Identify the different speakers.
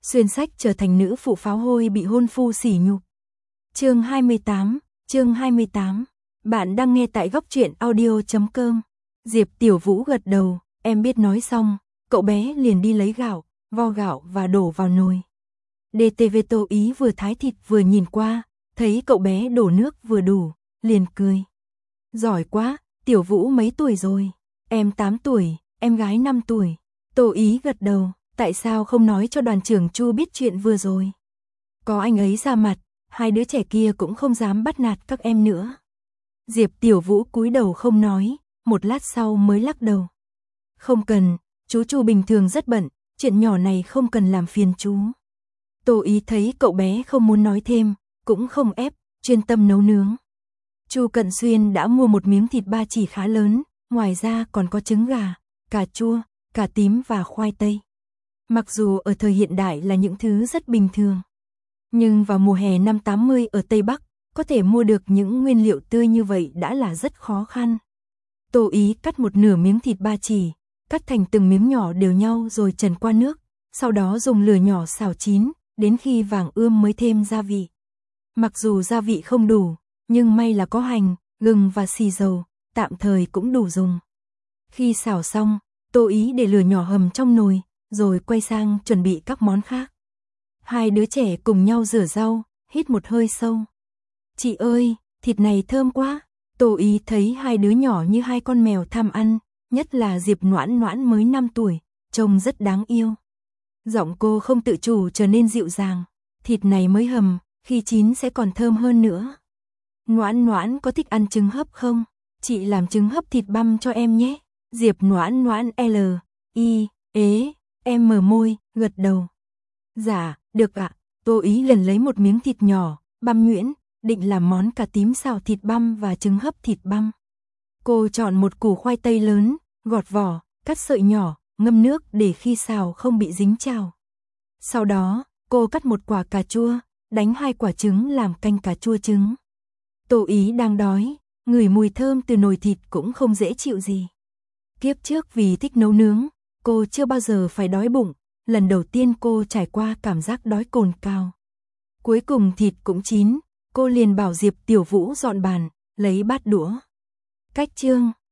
Speaker 1: xuyên sách trở thành nữ phụ pháo hôi bị hôn phu sỉ nhục. Chương 28. Bạn đang nghe tại góc truyện audio.com. Diệp Tiểu Vũ gật đầu, em biết. Nói xong, cậu bé liền đi lấy gạo, vo gạo và đổ vào nồi. DTV Tô Ý vừa thái thịt vừa nhìn qua, thấy cậu bé đổ nước vừa đủ, liền cười. Giỏi quá, Tiểu Vũ mấy tuổi rồi? Em 8 tuổi, em gái 5 tuổi. Tô Ý gật đầu, tại sao không nói cho đoàn trưởng Chu biết chuyện vừa rồi? Có anh ấy ra mặt, hai đứa trẻ kia cũng không dám bắt nạt các em nữa. Diệp Tiểu Vũ cúi đầu không nói, một lát sau mới lắc đầu. Không cần, chú Chu bình thường rất bận, chuyện nhỏ này không cần làm phiền chú. Tô Ý thấy cậu bé không muốn nói thêm, cũng không ép, chuyên tâm nấu nướng. Chu Cận Xuyên đã mua một miếng thịt ba chỉ khá lớn, ngoài ra còn có trứng gà, cà chua, cà tím và khoai tây. Mặc dù ở thời hiện đại là những thứ rất bình thường, nhưng vào mùa hè năm 80 ở Tây Bắc, có thể mua được những nguyên liệu tươi như vậy đã là rất khó khăn. Tô Ý cắt một nửa miếng thịt ba chỉ, cắt thành từng miếng nhỏ đều nhau rồi trần qua nước, sau đó dùng lửa nhỏ xào chín, đến khi vàng ươm mới thêm gia vị. Mặc dù gia vị không đủ, nhưng may là có hành, gừng và xì dầu, tạm thời cũng đủ dùng. Khi xào xong, Tô Ý để lửa nhỏ hầm trong nồi, rồi quay sang chuẩn bị các món khác. Hai đứa trẻ cùng nhau rửa rau, hít một hơi sâu. Chị ơi, thịt này thơm quá. Tô Ý thấy hai đứa nhỏ như hai con mèo tham ăn, nhất là Diệp Noãn Noãn mới 5 tuổi, trông rất đáng yêu. Giọng cô không tự chủ trở nên dịu dàng. Thịt này mới hầm, khi chín sẽ còn thơm hơn nữa. Noãn Noãn có thích ăn trứng hấp không? Chị làm trứng hấp thịt băm cho em nhé. Diệp Noãn Noãn em mở môi, gật đầu. Dạ, được ạ. Tô Ý lần lấy một miếng thịt nhỏ, băm nhuyễn, định làm món cà tím xào thịt băm và trứng hấp thịt băm. Cô chọn một củ khoai tây lớn, gọt vỏ, cắt sợi nhỏ, ngâm nước để khi xào không bị dính chảo. Sau đó, cô cắt một quả cà chua, đánh 2 quả trứng làm canh cà chua trứng. Tô Ý đang đói, ngửi mùi thơm từ nồi thịt cũng không dễ chịu gì. Kiếp trước vì thích nấu nướng, cô chưa bao giờ phải đói bụng, lần đầu tiên cô trải qua cảm giác đói cồn cào. Cuối cùng thịt cũng chín, cô liền bảo Diệp Tiểu Vũ dọn bàn, lấy bát đũa. Cách chương